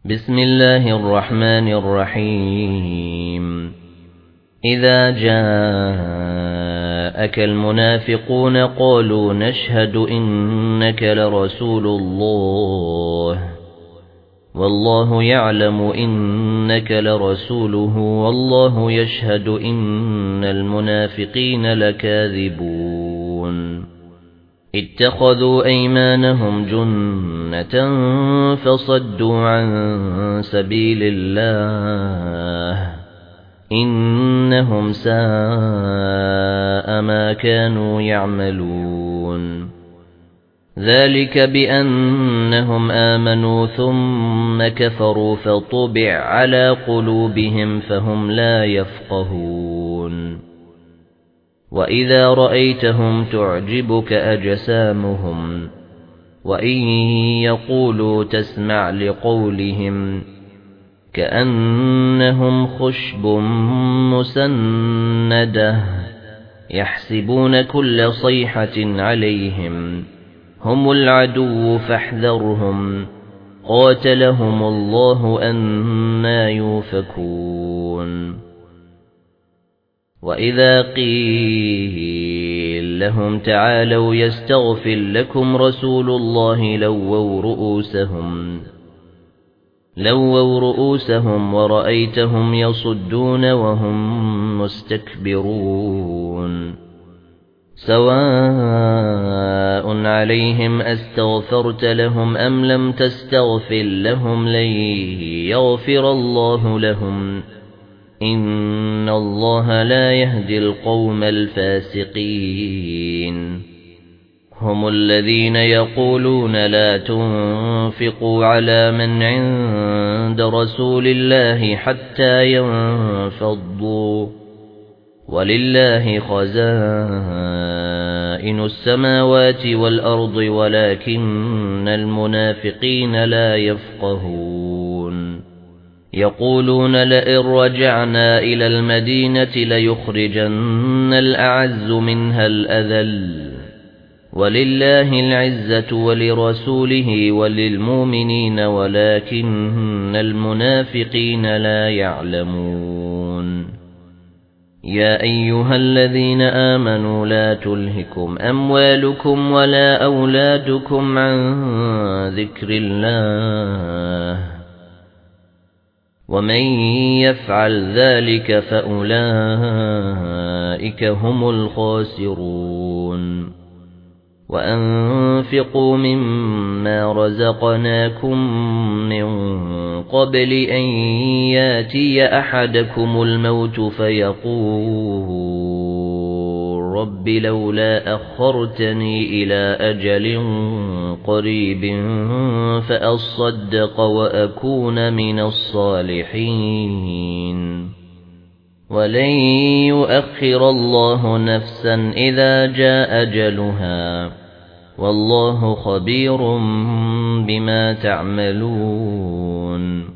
بسم الله الرحمن الرحيم إذا جاءك المنافقون قالوا نشهد إنك لرسول الله والله يعلم إنك لرسوله والله يشهد إن المنافقين لكاذبون اتخذوا أيمانهم جنة فصدوا عن سبيل الله إنهم ساء ما كانوا يعملون ذلك بأنهم آمنوا ثم كفروا فطبع على قلوبهم فهم لا يفقهون وإذا رأيتهم تعجبك أجسامهم وإن يقولوا تسمع لقولهم كأنهم خشب مسندة يحسبون كل صيحة عليهم هم العدو فاحذرهم قاتلهم الله أنى يؤفكون وإذا قيل لهم تعالوا يستغفر لكم رسول الله لووا رؤوسهم ورأيتهم يصدون وهم مستكبرون سواء عليهم أستغفرت لهم أم لم تستغفر لهم لن يغفر الله لهم إن الله لا يهدي القوم الفاسقين هم الذين يقولون لا تنفقوا على من عند رسول الله حتى ينفضوا ولله خزائن السماوات والأرض ولكن المنافقين لا يفقهون يقولون لئن رجعنا إلى المدينة ليخرجن الأعز منها الأذل ولله العزة ولرسوله وللمؤمنين ولكن المنافقين لا يعلمون يا أيها الذين آمنوا لا تلهكم أموالكم ولا أولادكم عن ذكر الله ومن يفعل ذلك فأولئك هم الخاسرون وأنفقوا مما رزقناكم من قبل أن ياتي أحدكم الموت فيقول رب لولا أخرتني إلى أجل قريب فأصدق وأكون من الصالحين ولن يؤخر الله نفسا إذا جاء أجلها والله خبير بما تعملون